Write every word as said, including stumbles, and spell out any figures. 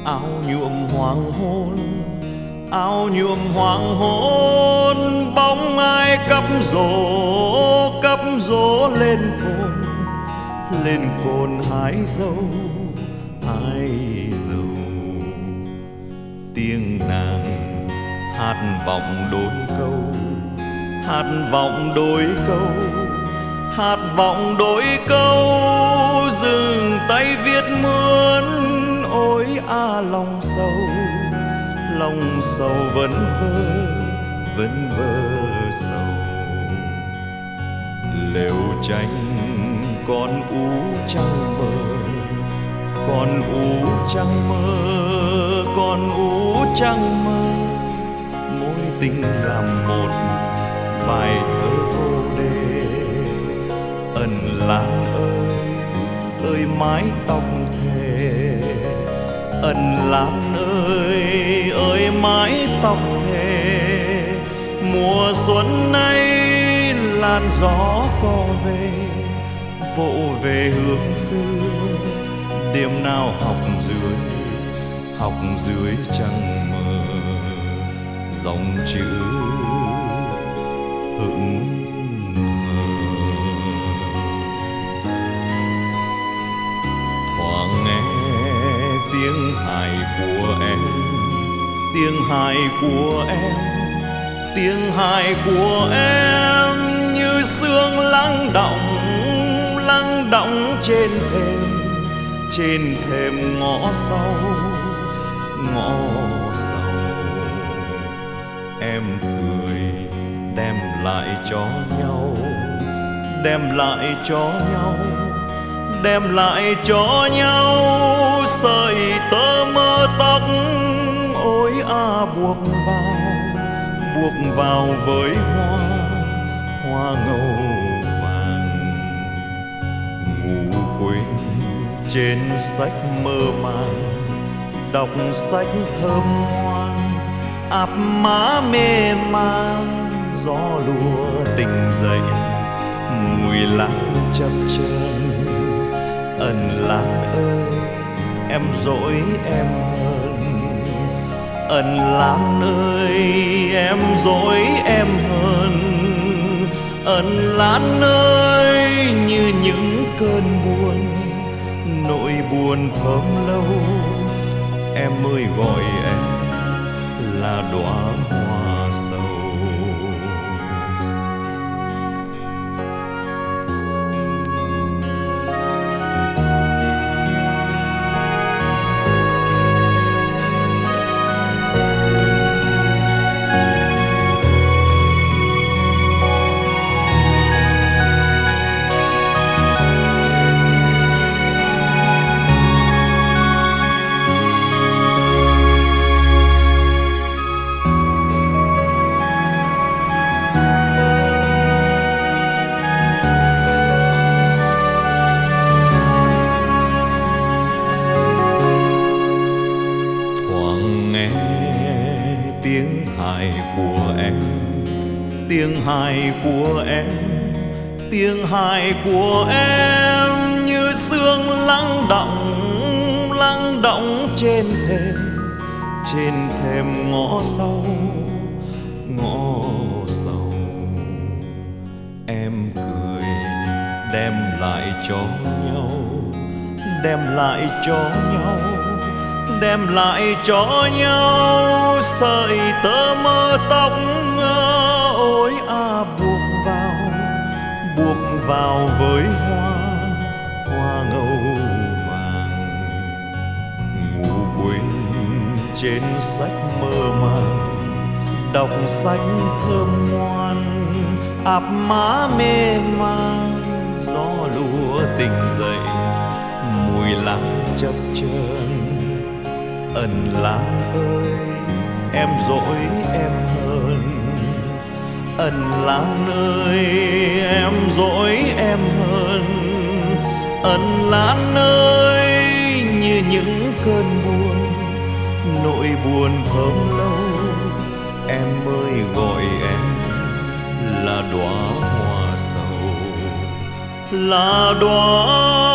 áo nhuộm hoàng hôn, áo nhuộm hoàng hôn, bóng ai cắm rổ, cắm rổ lên cồn, lên cồn hái dâu, hái dâu. Tiếng nàng hát vọng đôi câu, hát vọng đôi câu, hát vọng đôi câu, dừng tay viết mướn. Ôi a lòng sầu, lòng sầu vẫn vơ, vẫn vơ sầu. Lều tranh con ú trăng mơ, con ú trăng mơ, con ú trăng mơ. Mối tình làm một bài thơ vô đề. Ẩn Lan ơi, ơi mái tóc thề. Ẩn Lan ơi, ơi mái tóc thề. Mùa xuân nay làn gió co về, vỗ về hướng xưa. Đêm nào học dưới, học dưới trăng mờ, dòng chữ hững hờ. Thoáng nghe tiếng hài của em, tiếng hài của em, tiếng hài của em như sương lắng đọng, lắng đọng trên thềm, trên thềm ngõ sau, ngõ sau. Em cười đem lại cho nhau, đem lại cho nhau, đem lại cho nhau sợi tơ mơ tóc. Ôi a buộc vào, buộc vào với hoa, hoa ngâu vàng. Ngủ quên trên sách mơ màng, đọc sách thơm ngoan, áp má mê man. Gió lùa tình dậy, mùi lan chập chờn. Ẩn Lan ơi, em dỗi em hơn. Ẩn Lan ơi, em dỗi em hơn. Ẩn Lan ơi, như những cơn buồn, nỗi buồn thơm lâu. Em ơi gọi em là đóa hoa sầu. Tiếng hài của em, tiếng hài của em, tiếng hài của em như sương lắng đọng, lắng đọng trên thềm, trên thềm ngõ sau, ngõ sau. Em cười đem lại cho nhau, đem lại cho nhau, đem lại cho nhau sợi tơ mơ tóc. Ôi a buộc vào, buộc vào với hoa, hoa ngâu vàng. Ngủ quên trên sách mơ màng, đọc sách thơm ngoan, áp má mê man. Gió lùa tình dậy, mùi lan chập chờn. Ẩn Lan ơi, em dỗi em hơn. Ẩn Lan ơi, em dỗi em hơn. Ẩn Lan ơi, như những cơn buồn, nỗi buồn thơm lâu. Em ơi gọi em là đóa hoa sầu, là đóa